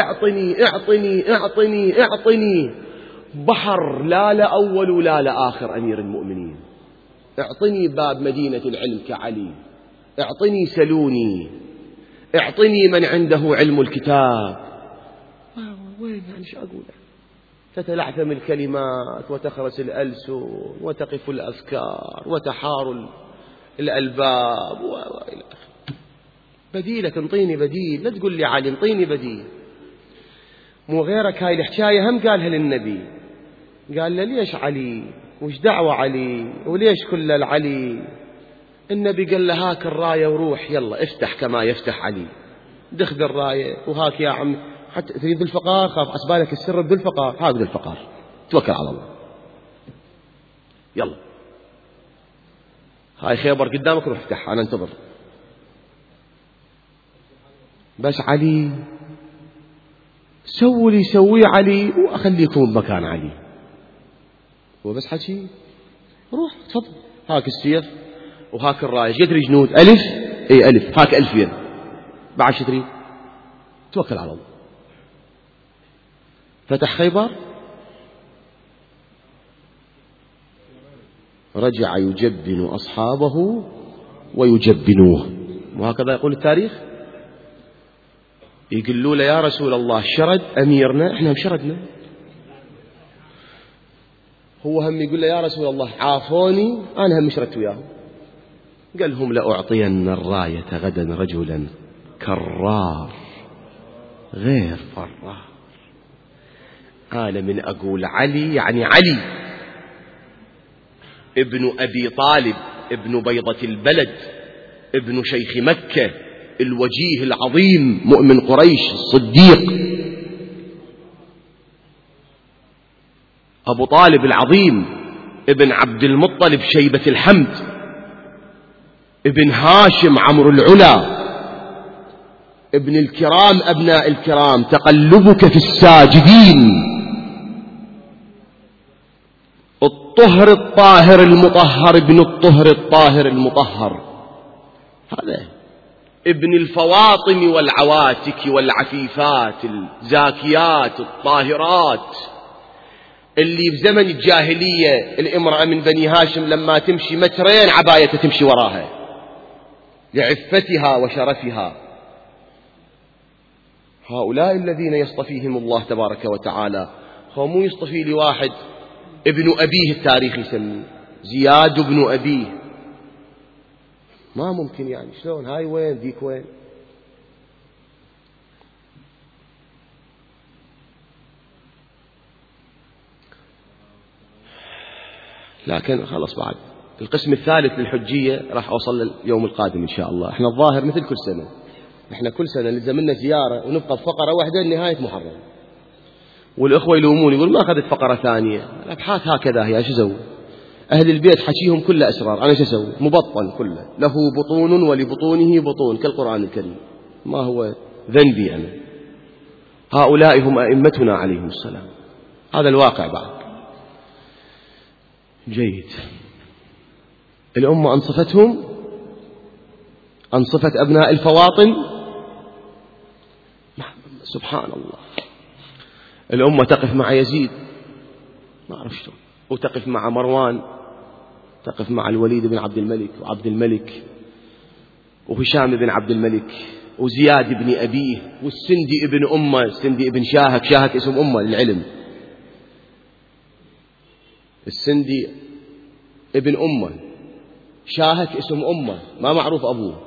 اعطني بحر لا لأول ولا لآخر أمير المؤمنين. اعطني باب مدينة العلم كعلي. اعطني سلوني. اعطني من عنده علم الكتاب. وين يعني شو أقول؟ تتلعثم الكلمات وتخرس الألسن وتقف الأفكار وتحار الألباب وإلى آخره. بديلك انطيني بديل، لا تقول لي علي، انطيني بديل. مو غيرك هاي الحكاية هم قالها للنبي، قال له ليش علي؟ وش دعوة علي؟ وليش كل العلي؟ النبي قال له هاك الراية وروح يلا افتح كما يفتح علي. دخل الراية وهاك يا عم، حتى تريد الفقار، خاف أسبالك السر بالفقار، هاك الفقار، توكل على الله يلا. هاي خيبر قدامك روح افتحها أنا انتظر. بس علي سووا لي سوي علي وأخليكم بمكان علي. هو بس حكي روح تفضل. هاك السيف وهاك الراية. يدري جنود ألف اي ألف، هاك 1000 ين بعد شو تريد؟ توكل على الله. فتح خيبر رجع يجبن أصحابه ويجبنوه، وهكذا يقول التاريخ. يقولوا له يا رسول الله شرد أميرنا، احنا شردنا. هو هم يقول له يا رسول الله عافوني أنا هم شرت وياهم. قال هم لأعطين الراية غدا رجلا كرار غير فرار. أنا من أقول علي يعني علي ابن أبي طالب ابن بيضة البلد ابن شيخ مكة الوجيه العظيم مؤمن قريش الصديق أبو طالب العظيم ابن عبد المطلب شيبة الحمد ابن هاشم عمرو العلا ابن الكرام أبناء الكرام تقلبك في الساجدين الطهر الطاهر المطهر ابن الطهر الطاهر المطهر. هذا ابن الفواطم والعواتك والعفيفات الزاكيات الطاهرات اللي في زمن الجاهلية الامرأة من بني هاشم لما تمشي مترين عباية تمشي وراها لعفتها وشرفها. هؤلاء الذين يصطفيهم الله تبارك وتعالى. هو مو يصطفي لواحد ابن أبيه التاريخ يسميه زياد ابن أبيه ما ممكن يعني شلون هاي وين ديك وين. لكن خلص بعد القسم الثالث للحجية راح أوصل اليوم القادم إن شاء الله. احنا الظاهر مثل كل سنة احنا كل سنة نلزمنا زيارة ونبقى بفقرة واحدة لنهاية محرم والأخوة يلومون يقول ما أخذت فقرة ثانية. الأبحاث هكذا هي شو أسوي أهل البيت حكيهم كله أسرار أنا شو أسوي مبطن كله له بطون ولبطونه بطون كالقرآن الكريم ما هو ذنبي أنا. هؤلاء هم أئمتنا عليهم السلام. هذا الواقع بعد جيد. الأمة أنصفتهم أنصفت أبناء الفواطم سبحان الله. الأمة تقف مع يزيد ما أعرف شلون وتقف مع مروان تقف مع الوليد بن عبد الملك وعبد الملك وهشام بن عبد الملك وزياد بن أبيه والسندي ابن أمه السندي ابن شاهك شاهك اسم أمه للعلم السندي ابن أمه شاهك اسم أمه ما معروف أبوه.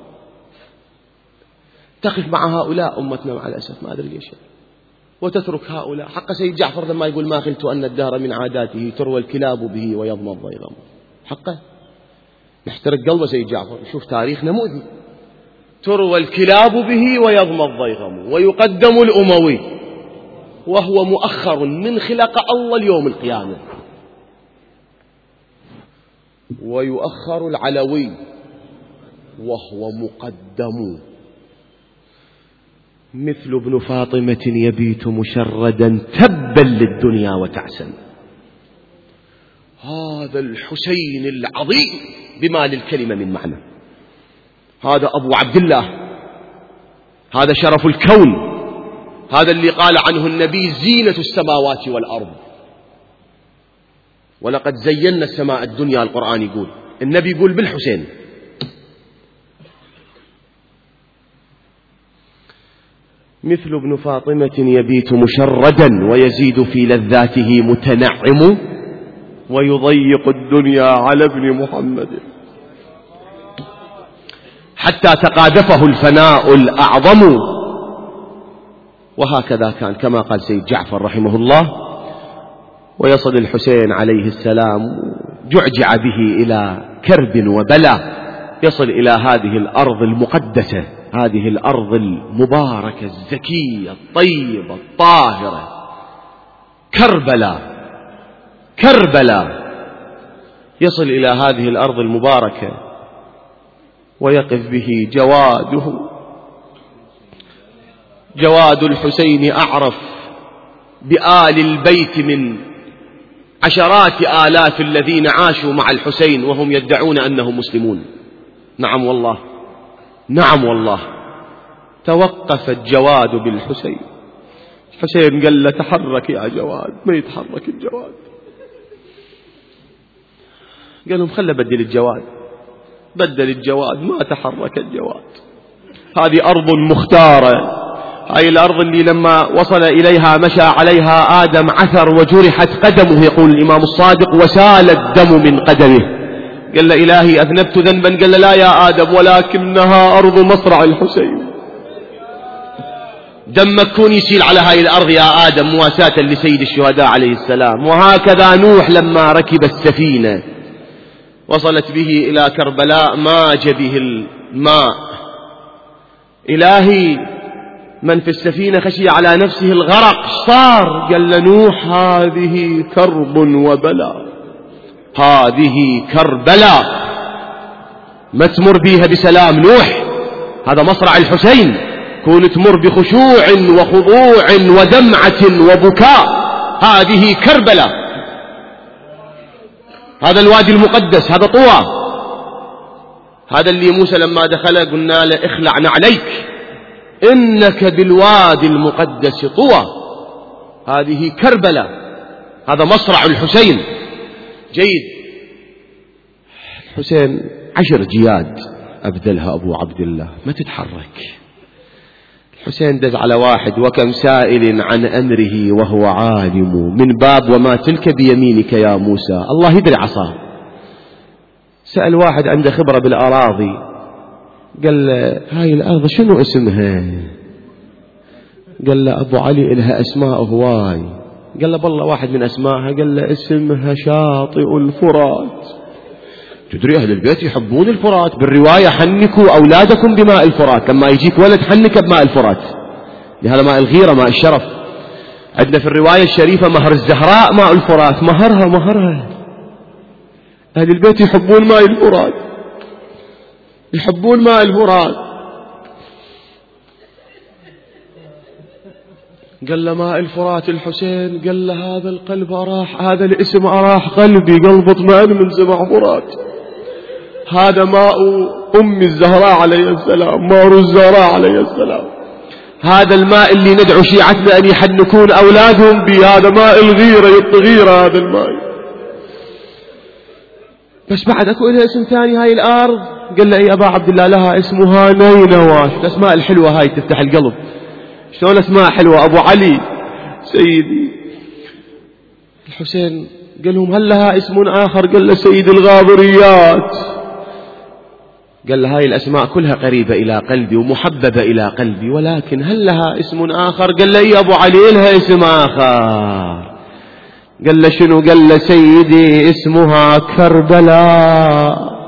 تقف مع هؤلاء أمتنا مع الأسف ما أدري ليش وتترك هؤلاء. حق سيد جعفر لما يقول ما خلت أن الدهر من عاداته تروى الكلاب به ويضمى الضيغم حقه نحترق قلبه سيد جعفر. شوف تاريخنا مؤذي تروى الكلاب به ويضمى الضيغم ويقدم الأموي وهو مؤخر من خلق الله اليوم القيامة ويؤخر العلوي وهو مقدم مثل ابن فاطمة يبيت مشردا تبا للدنيا وتعسا. هذا الحسين العظيم بما للكلمة من معنى. هذا أبو عبد الله هذا شرف الكون هذا اللي قال عنه النبي زينة السماوات والأرض ولقد زينا السماء الدنيا. القرآن يقول النبي يقول بالحسين. مثل ابن فاطمة يبيت مشردا ويزيد في لذاته متنعم ويضيق الدنيا على ابن محمد حتى تقاذفه الفناء الأعظم. وهكذا كان كما قال سيد جعفر رحمه الله. ويصل الحسين عليه السلام جعجع به إلى كرب وبلاء يصل إلى هذه الأرض المقدسة هذه الأرض المباركة الزكية الطيبة الطاهرة كربلاء يصل إلى هذه الأرض المباركة ويقف به جواد الحسين أعرف بآل البيت من عشرات آلاف الذين عاشوا مع الحسين وهم يدعون أنهم مسلمون. نعم والله توقف الجواد بالحسين. الحسين قال له تحرك يا جواد ما يتحرك الجواد. قال لهم خلى بدل الجواد ما تحرك الجواد. هذه أرض مختارة هاي الأرض اللي لما وصل إليها مشى عليها آدم عثر وجرحت قدمه، يقول الإمام الصادق وسال الدم من قدمه. قال له إلهي أذنبت ذنبا، قال له لا يا آدم ولكنها أرض مصرع الحسين، دمك كون يسيل على هاي الأرض يا آدم مواساة لسيد الشهداء عليه السلام. وهكذا نوح لما ركب السفينة وصلت به إلى كربلاء ماج به الماء، إلهي من في السفينة خشي على نفسه الغرق، صار؟ قال لنوح هذه كرب وبلاء، هذه كربلاء ما تمر بيها بسلام نوح، هذا مصرع الحسين، كون تمر بخشوع وخضوع ودمعة وبكاء، هذه كربلاء، هذا الوادي المقدس، هذا طوى، هذا اللي موسى لما دخل قلنا له اخلع نعليك إنك بالوادي المقدس طوى، هذه كربلاء، هذا مصرع الحسين. جيد. الحسين 10 جياد أبذلها أبو عبد الله ما تتحرك. الحسين دز على واحد وكم سائل عن أمره وهو عالم من باب وما تلك بيمينك يا موسى، الله يدري عصاه. سأل واحد عنده خبرة بالأراضي، قال له هاي الأرض شنو اسمها؟ قال له أبو علي إلها أسماء هواي. قال له بالله واحد من أسمائها، قال له اسمها شاطئ الفرات. تدري أهل البيت يحبون الفرات، بالرواية حنكوا أولادكم بماء الفرات، لما يجيك ولد حنك بماء الفرات، لهذا ماء الغيرة ماء الشرف. عندنا في الرواية الشريفة مهر الزهراء ماء الفرات، مهرها أهل البيت يحبون ماء الفرات، يحبون ماء الفرات. قال له ماء الفرات الحسين، قال له هذا القلب أراح، هذا الاسم أراح قلبي، قلب اطمئن من سمع فرات. هذا ماء أم الزهراء عليه السلام، ماء الزهراء عليه السلام، هذا الماء اللي ندعو شيعتنا أن يحنكون أولادهم به، هذا ماء الغيرة الطغيرة هذا الماء. بس بعد أكو لها اسم ثاني هاي الأرض. قال له يا أبا عبد الله لها اسمها نينواش، الأسماء الحلوة هاي تفتح القلب، شلون اسماء حلوة أبو علي سيدي. الحسين قال لهم هل لها اسم آخر؟ قال له سيد الغابريات. قال له هاي الأسماء كلها قريبة إلى قلبي ومحببة إلى قلبي، ولكن هل لها اسم آخر؟ قال له يا أبو علي لها اسم آخر. قال له شنو؟ قال له سيدي اسمها كربلاء.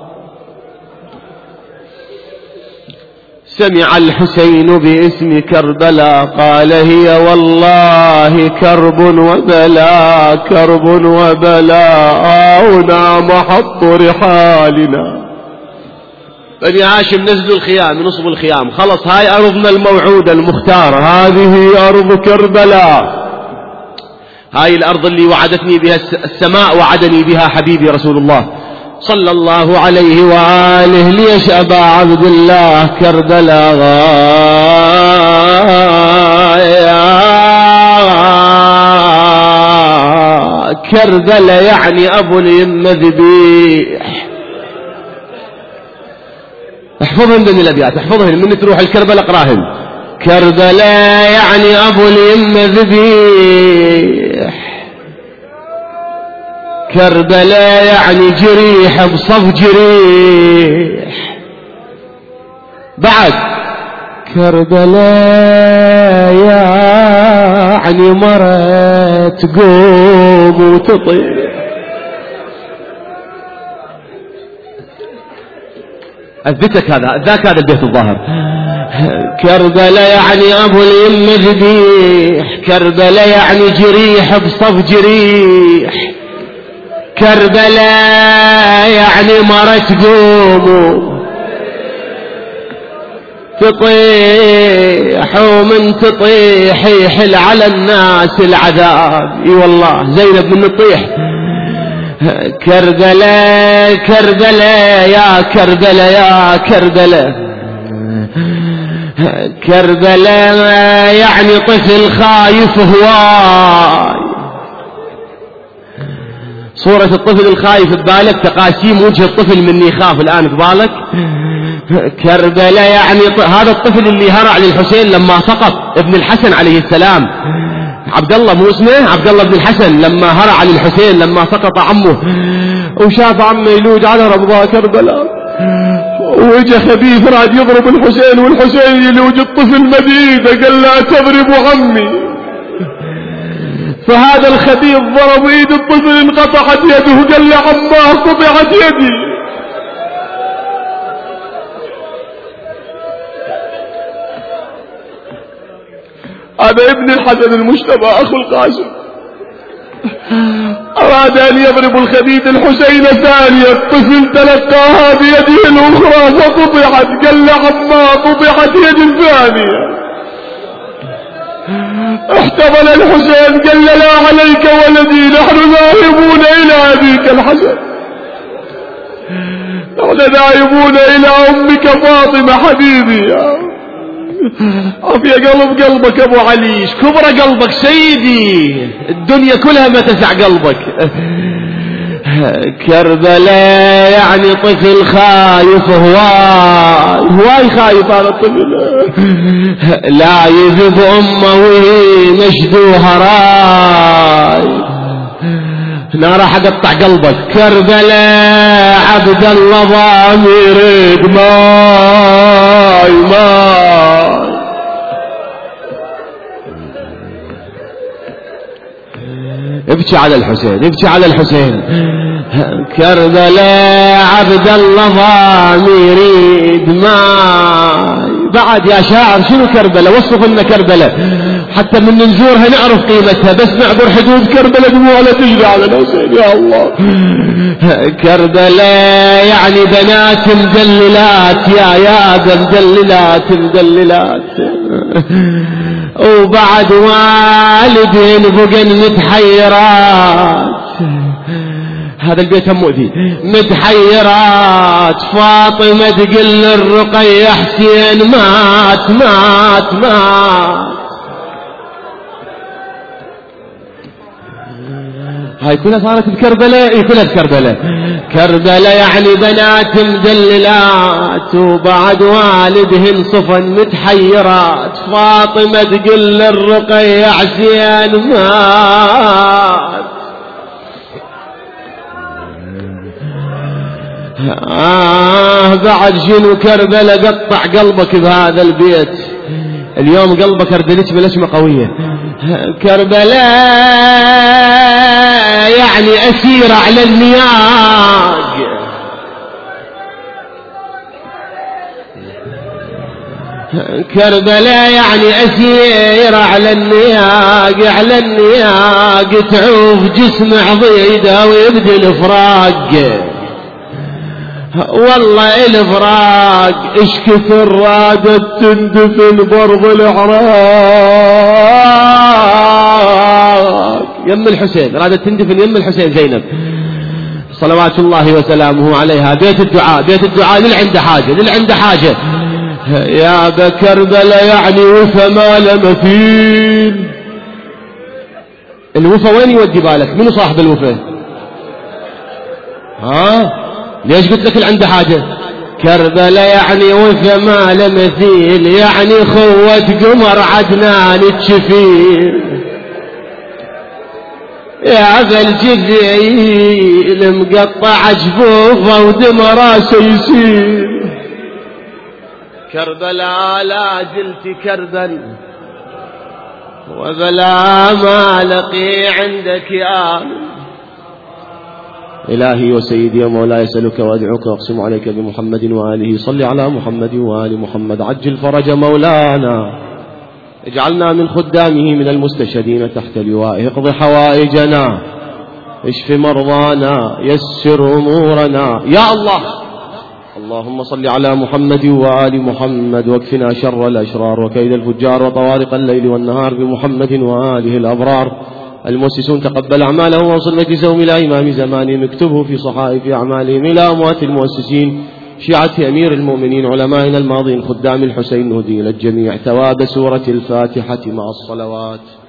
سمع الحسين باسم كربلاء قال هي والله كرب وبلاء، كرب وبلاء، هنا محط رحالنا. بني هاشم نزلوا الخيام، نصب الخيام، خلص هاي أرضنا الموعودة المختارة، هذه أرض كربلاء، هاي الأرض اللي وعدتني بها السماء، وعدني بها حبيبي رسول الله صلى الله عليه وآله. ليش أبا عبد الله كربلاء كربلاء يعني أبو اليمة ذبيح. احفظهم من الأبيات، احفظهم من تروح الكربلاء اقراهم. كربلاء يعني أبو اليمة ذبيح، كربلاء يعني جريح بصف جريح. بعد كربلاء يعني مرة تقوم وتطيح. أثبتك هذا، ذاك هذا البيت الظاهر. كربلاء يعني أبو اليمة ذبيح، كربلاء يعني جريح بصف جريح، كربلاء يعني مرة تقوم تطيح، ومن تطيح يحل على الناس العذاب. اي والله زينب من تطيح. كربلاء كربلاء يا كربلاء يا كربلاء، كربلاء يعني طفل خايف هواي. صورة الطفل الخايف ببالك، تقاسيم وجه الطفل مني يخاف الآن ببالك. كربلاء يعني هذا الطفل اللي هرع للحسين لما سقط ابن الحسن عليه السلام، عبد الله مو اسمه عبد الله بن الحسن، لما هرع للحسين لما سقط عمه وشاف عمه يلوج على ربضاء كربلاء، وإجا خبيث راد يضرب الحسين والحسين يلوج الطفل مديده، قال لا تضرب عمي. فهذا الخبيث ضرب ايد الطفل انقطعت يده، قال له عماه قطعت يدي. هذا ابن الحسن المجتبى اخو القاسم، اراد ان يضرب الخبيث الحسين ثانية، الطفل تلقاها بيده الاخرى فقطعت، قال له عماه قطعت يدي الثانية. احتضن الحسين قال له لا عليك ولدي، نحن ذاهبون الى ابيك الحسن، نحن ذاهبون الى امك فاطمة حبيبي. عافية قلبك ابو علي، كبر قلبك سيدي، الدنيا كلها ما تسع قلبك. كربلاء يعني طفل خايف، هواي خايف هذا الطفل، لا يذب امه وهي مشدوها راي، انا راح اقطع قلبك. كربلاء عبد الله ضام يريد ماي ابكي على الحسين، ابكي على الحسين. كربلاء عبد الله ضام يريد ماي. بعد يا شاعر شنو كربلاء؟ وصف لنا كربلاء حتى من نزورها نعرف قيمتها، بس نعبر حدود كربلاء دموعنا تجري على الحسين. يا الله. كربلاء يعني بنات مدللات، يا مدللات مدللات، وبعد والدين بقن متحيرات، هذا البيت هم مؤذي، متحيرات. فاطمة تقول للرقية حسين مات مات مات. هاي كلها صارت بكربلاء، كلها بكربلاء. كربلاء يعني بنات مدللات، وبعد والدهن صفن متحيرات. فاطمة تقول للرقية حسين مات. بعد شنو كربلاء قطع قلبك بهذا البيت. اليوم قلبك اردلت بلسمة قوية. كربلاء يعني أسير على النياق، كربلاء يعني أسير على النياق، على النياق تعوف جسم عضيده ويبدي الفراق. والله الفراق اش كثر رادت تندفن برض العراق. يم الحسين رادت تندفن يم الحسين زينب صلوات الله وسلامه عليها. بيت الدعاء، بيت الدعاء للعنده حاجة، للعنده حاجة. يا بكربلاء يعني وفا ما لمثيل. الوفا وين يودي بالك؟ منو صاحب الوفا؟ ليش قلت لك عنده حاجة؟ كربلاء يعني وفا ما لمثيل، يعني خوة قمر عدنان الشفير. يا ذا الجزيل مقطع جفوفه ودم راسه يسير. كربلاء لا زلت كربا وبلا ما لقي عندك يا إلهي وسيدي ومولاي. أسألك وأدعوك وأقسم عليك بمحمد وآله. صل على محمد وآل محمد. عجل فرج مولانا، اجعلنا من خدامه من المستشهدين تحت لوائه. اقض حوائجنا، اشف مرضانا، يسر أمورنا يا الله. اللهم صل على محمد وآل محمد، واكفنا شر الأشرار وكيد الفجار وطوارق الليل والنهار بمحمد وآله الأبرار. المؤسسون تقبل أعمالهم ووصل مجلسهم إلى إمام زمانهم، اكتبه في صحائف أعمالهم. إلى أموات المؤسسين شيعة أمير المؤمنين علمائنا الماضين خدام الحسين، نهدي إلى الجميع ثواب سورة الفاتحة مع الصلوات.